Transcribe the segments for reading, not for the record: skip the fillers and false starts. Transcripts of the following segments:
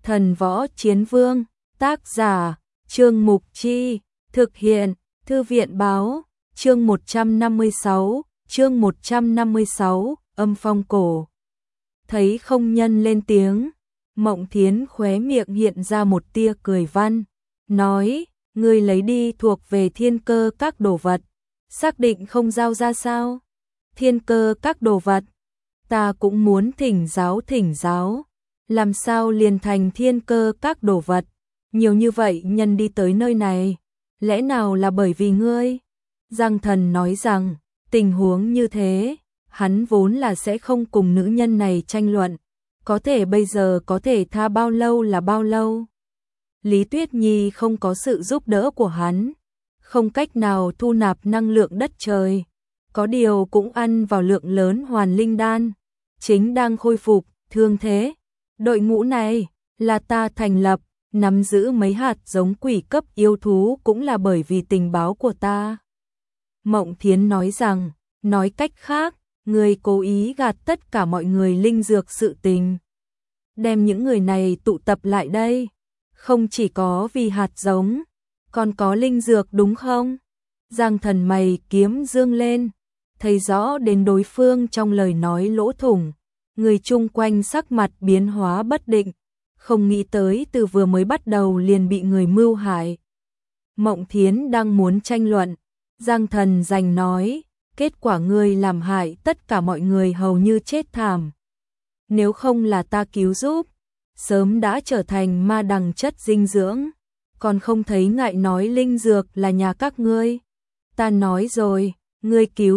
Thần Võ Chiến Vương, tác giả, Trương Mục Chi, thực hiện, Thư viện Báo, chương 156, âm phong cổ. Thấy không nhân lên tiếng, Mộng Thiến khóe miệng hiện ra một tia cười văn, nói, ngươi lấy đi thuộc về Thiên Cơ các đồ vật, xác định không giao ra sao? Thiên Cơ các đồ vật, ta cũng muốn thỉnh giáo, làm sao liền thành Thiên Cơ các đồ vật, nhiều như vậy nhân đi tới nơi này, lẽ nào là bởi vì ngươi? Giang Thần nói rằng, tình huống như thế, hắn vốn là sẽ không cùng nữ nhân này tranh luận, có thể bây giờ có thể tha bao lâu là bao lâu. Lý Tuyết Nhi không có sự giúp đỡ của hắn, không cách nào thu nạp năng lượng đất trời, có điều cũng ăn vào lượng lớn hoàn linh đan, chính đang khôi phục, thương thế. Đội ngũ này là ta thành lập, nắm giữ mấy hạt giống quỷ cấp yêu thú cũng là bởi vì tình báo của ta. Mộng Thiến nói rằng, nói cách khác, người cố ý gạt tất cả mọi người linh dược sự tình. Đem những người này tụ tập lại đây, không chỉ có vì hạt giống, còn có linh dược đúng không? Giang Thần mày kiếm dương lên, thấy rõ đến đối phương trong lời nói lỗ thủng, người chung quanh sắc mặt biến hóa bất định, không nghĩ tới từ vừa mới bắt đầu liền bị người mưu hại. Mộng Thiến đang muốn tranh luận, Giang Thần giành nói, kết quả ngươi làm hại tất cả mọi người hầu như chết thảm. Nếu không là ta cứu giúp, sớm đã trở thành ma đằng chất dinh dưỡng, còn không thấy ngại nói linh dược là nhà các ngươi. Ta nói rồi, ngươi cứu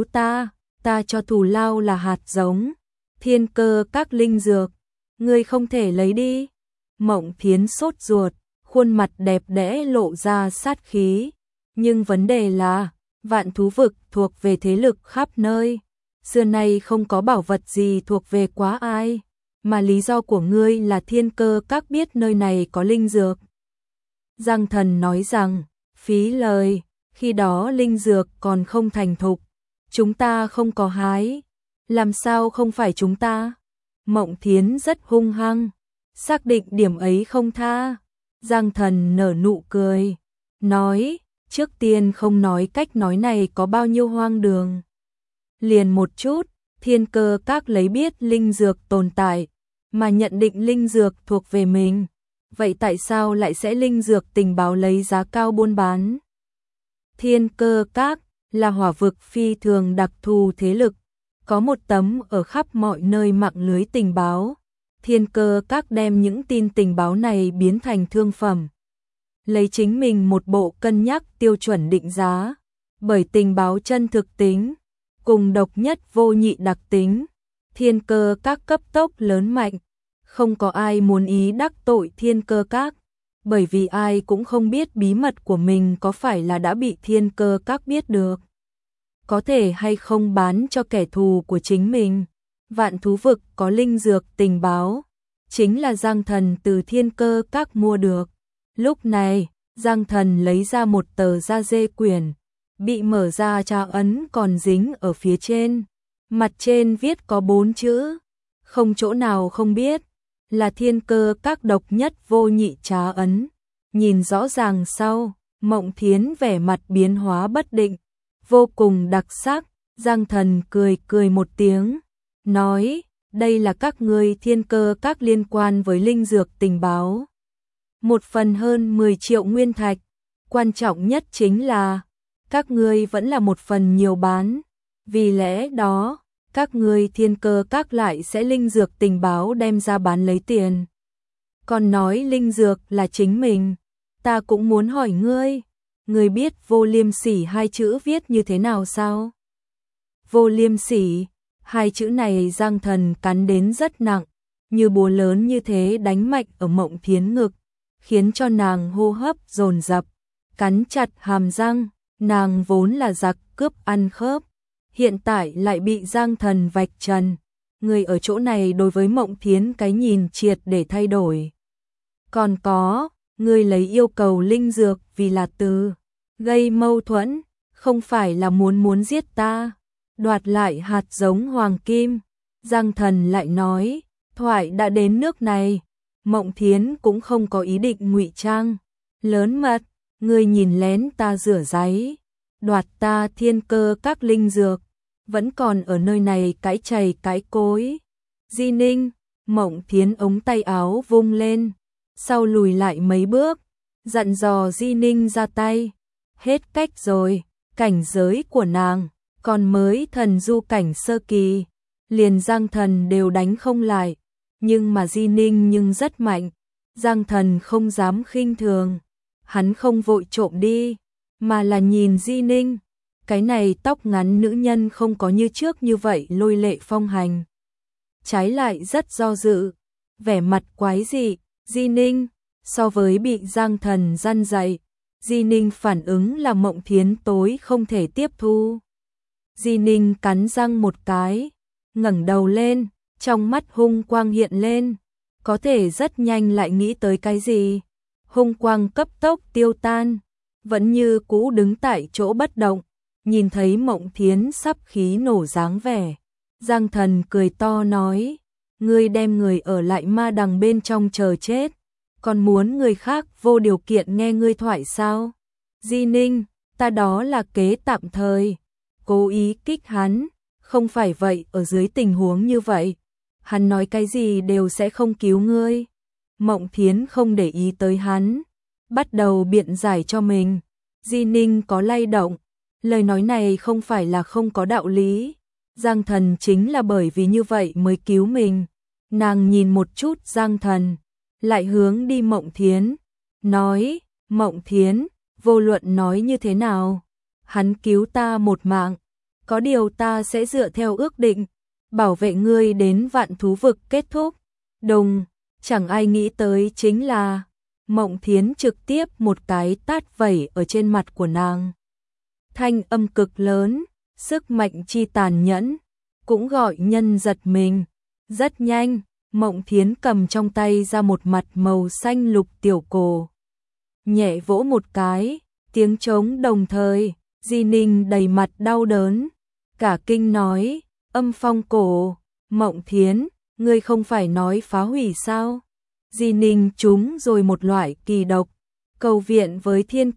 ta cho thù lao là hạt giống, Thiên Cơ các linh dược, ngươi không thể lấy đi. Mộng Thiến sốt ruột, khuôn mặt đẹp đẽ lộ ra sát khí, nhưng vấn đề là, Vạn Thú Vực thuộc về thế lực khắp nơi, xưa nay không có bảo vật gì thuộc về quá ai, mà lý do của ngươi là Thiên Cơ các biết nơi này có linh dược. Giang Thần nói rằng, phí lời, khi đó linh dược còn không thành thục, chúng ta không có hái, làm sao không phải chúng ta? Mộng Thiến rất hung hăng, xác định điểm ấy không tha. Giang Thần nở nụ cười, nói, trước tiên không nói cách nói này có bao nhiêu hoang đường. Liền một chút, Thiên Cơ các lấy biết linh dược tồn tại, mà nhận định linh dược thuộc về mình. Vậy tại sao lại sẽ linh dược tình báo lấy giá cao buôn bán? Thiên Cơ các là hỏa vực phi thường đặc thù thế lực, có một tấm ở khắp mọi nơi mạng lưới tình báo. Thiên Cơ các đem những tin tình báo này biến thành thương phẩm, lấy chính mình một bộ cân nhắc tiêu chuẩn định giá, bởi tình báo chân thực tính, cùng độc nhất vô nhị đặc tính, Thiên Cơ các cấp tốc lớn mạnh, không có ai muốn ý đắc tội Thiên Cơ các, bởi vì ai cũng không biết bí mật của mình có phải là đã bị Thiên Cơ các biết được, có thể hay không bán cho kẻ thù của chính mình. Vạn Thú Vực có linh dược tình báo, chính là Giang Thần từ Thiên Cơ các mua được. Lúc này, Giang Thần lấy ra một tờ da dê quyển, bị mở ra trá ấn còn dính ở phía trên. Mặt trên viết có 4 chữ, không chỗ nào không biết, là Thiên Cơ các độc nhất vô nhị trá ấn. Nhìn rõ ràng sau, Mộng Thiến vẻ mặt biến hóa bất định, vô cùng đặc sắc. Giang Thần cười một tiếng, nói, đây là các ngươi Thiên Cơ các liên quan với linh dược tình báo. Một phần hơn 10 triệu nguyên thạch, quan trọng nhất chính là, các ngươi vẫn là một phần nhiều bán, vì lẽ đó, các ngươi Thiên Cơ các lại sẽ linh dược tình báo đem ra bán lấy tiền. Còn nói linh dược là chính mình, ta cũng muốn hỏi ngươi biết Vô Liêm Sỉ hai chữ viết như thế nào sao? Vô Liêm Sỉ, hai chữ này Giang Thần cắn đến rất nặng, như búa lớn như thế đánh mạnh ở Mộng Thiến ngực, khiến cho nàng hô hấp dồn dập, cắn chặt hàm răng. Nàng vốn là giặc cướp ăn khớp, hiện tại lại bị Giang Thần vạch trần. Người ở chỗ này đối với Mộng Thiến cái nhìn triệt để thay đổi. Còn có, người lấy yêu cầu linh dược vì là từ gây mâu thuẫn, không phải là muốn giết ta, đoạt lại hạt giống hoàng kim. Giang Thần lại nói, thoại đã đến nước này, Mộng Thiến cũng không có ý định ngụy trang. Lớn mật, ngươi nhìn lén ta rửa ráy, đoạt ta thiên cơ các linh dược, vẫn còn ở nơi này cãi chày cãi cối. Di Ninh, Mộng Thiến ống tay áo vung lên, sau lùi lại mấy bước, dặn dò Di Ninh ra tay. Hết cách rồi, cảnh giới của nàng còn mới thần du cảnh sơ kỳ, liền Giang Thần đều đánh không lại, nhưng mà Di Ninh nhưng rất mạnh, Giang Thần không dám khinh thường, hắn không vội trộm đi, mà là nhìn Di Ninh, cái này tóc ngắn nữ nhân không có như trước như vậy lôi lệ phong hành, trái lại rất do dự, vẻ mặt quái dị. Di Ninh, so với bị Giang Thần răn dạy, Di Ninh phản ứng là Mộng Thiến tối không thể tiếp thu. Di Ninh cắn răng một cái, ngẩng đầu lên, trong mắt hung quang hiện lên, có thể rất nhanh lại nghĩ tới cái gì. Hung quang cấp tốc tiêu tan, vẫn như cũ đứng tại chỗ bất động, nhìn thấy Mộng Thiến sắp khí nổ dáng vẻ. Giang Thần cười to nói, ngươi đem người ở lại ma đằng bên trong chờ chết, còn muốn người khác vô điều kiện nghe ngươi thoại sao? Di Ninh, ta đó là kế tạm thời, cố ý kích hắn, không phải vậy ở dưới tình huống như vậy, hắn nói cái gì đều sẽ không cứu ngươi. Mộng Thiến không để ý tới hắn, bắt đầu biện giải cho mình. Di Ninh có lay động, lời nói này không phải là không có đạo lý. Giang Thần chính là bởi vì như vậy mới cứu mình. Nàng nhìn một chút Giang Thần, lại hướng đi Mộng Thiến, nói, Mộng Thiến, vô luận nói như thế nào, hắn cứu ta một mạng, có điều ta sẽ dựa theo ước định, bảo vệ ngươi đến vạn thú vực kết thúc. Đùng, chẳng ai nghĩ tới chính là, Mộng Thiến trực tiếp một cái tát vẩy ở trên mặt của nàng. Thanh âm cực lớn, sức mạnh chi tàn nhẫn, cũng gọi nhân giật mình. Rất nhanh, Mộng Thiến cầm trong tay ra một mặt màu xanh lục tiểu cổ. Nhẹ vỗ một cái, tiếng trống đồng thời, Di Ninh đầy mặt đau đớn, cả kinh nói, âm phong cổ, Mộng Thiến, ngươi không phải nói phá hủy sao? Di Ninh trúng rồi một loại kỳ độc, cầu viện với Thiên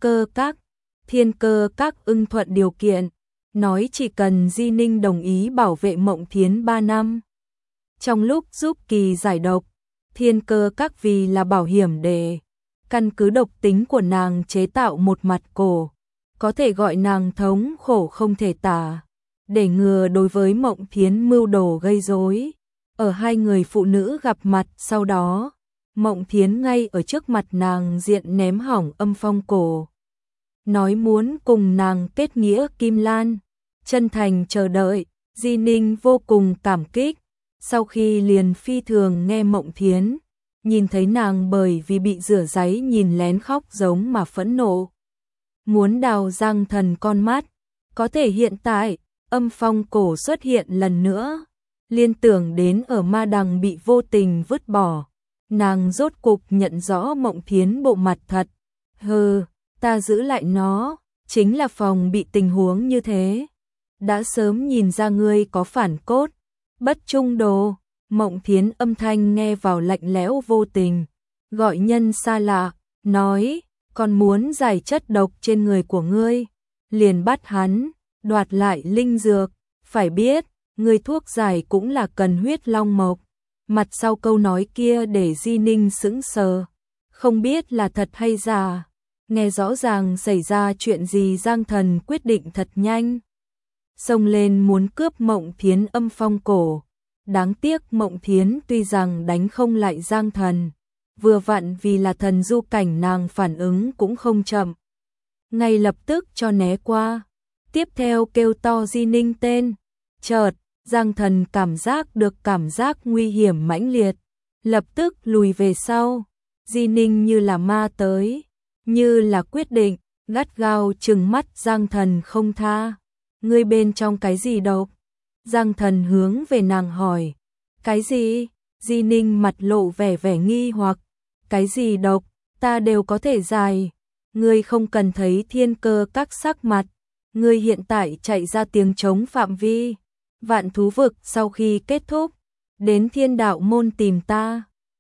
Cơ Các ưng thuận điều kiện, nói chỉ cần Di Ninh đồng ý bảo vệ Mộng Thiến 3 năm. Trong lúc giúp kỳ giải độc, Thiên Cơ Các vì là bảo hiểm để căn cứ độc tính của nàng chế tạo một mặt cổ, có thể gọi nàng thống khổ không thể tả, để ngừa đối với Mộng Thiến mưu đồ gây rối. Ở hai người phụ nữ gặp mặt sau đó, Mộng Thiến ngay ở trước mặt nàng diện ném hỏng âm phong cổ, nói muốn cùng nàng kết nghĩa kim lan, chân thành chờ đợi. Di Ninh vô cùng cảm kích, sau khi liền phi thường nghe Mộng Thiến, nhìn thấy nàng bởi vì bị rửa ráy nhìn lén khóc giống mà phẫn nộ, muốn đào Giang Thần con mắt, có thể hiện tại âm phong cổ xuất hiện lần nữa, liên tưởng đến ở ma đằng bị vô tình vứt bỏ, nàng rốt cục nhận rõ Mộng Thiến bộ mặt thật. Hừ, ta giữ lại nó, chính là phòng bị tình huống như thế. Đã sớm nhìn ra ngươi có phản cốt, bất trung đồ. Mộng Thiến âm thanh nghe vào lạnh lẽo vô tình, gọi nhân xa lạ, nói, còn muốn giải chất độc trên người của ngươi, liền bắt hắn, đoạt lại linh dược, phải biết, ngươi thuốc giải cũng là cần huyết long mộc. Mặt sau câu nói kia để Di Ninh sững sờ, không biết là thật hay giả, nghe rõ ràng xảy ra chuyện gì. Giang Thần quyết định thật nhanh, xông lên muốn cướp Mộng Thiến âm phong cổ. Đáng tiếc Mộng Thiến tuy rằng đánh không lại Giang Thần, vừa vặn vì là thần du cảnh nàng phản ứng cũng không chậm, ngay lập tức cho né qua, tiếp theo kêu to Di Ninh tên. Chợt, Giang Thần cảm giác được cảm giác nguy hiểm mãnh liệt, lập tức lùi về sau. Di Ninh như là ma tới, như là quyết định, gắt gao trừng mắt Giang Thần không tha. Ngươi bên trong cái gì độc? Giang Thần hướng về nàng hỏi. Cái gì? Di Ninh mặt lộ vẻ nghi hoặc. Cái gì độc? Ta đều có thể giải. Ngươi không cần thấy Thiên Cơ Các sắc mặt. Ngươi hiện tại chạy ra tiếng trống phạm vi vạn thú vực sau khi kết thúc, đến Thiên Đạo môn tìm ta.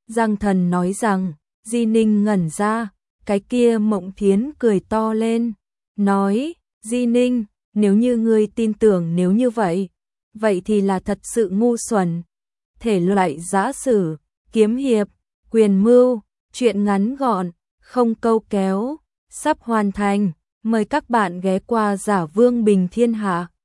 Giang Thần nói rằng, Di Ninh ngẩn ra, cái kia Mộng Thiến cười to lên, nói, Di Ninh, nếu như ngươi tin tưởng nếu như vậy thì là thật sự ngu xuẩn. Thể loại giã sử, kiếm hiệp, quyền mưu, truyện ngắn gọn, không câu kéo, sắp hoàn thành. Mời các bạn ghé qua Giả Vương Bình Thiên Hạ.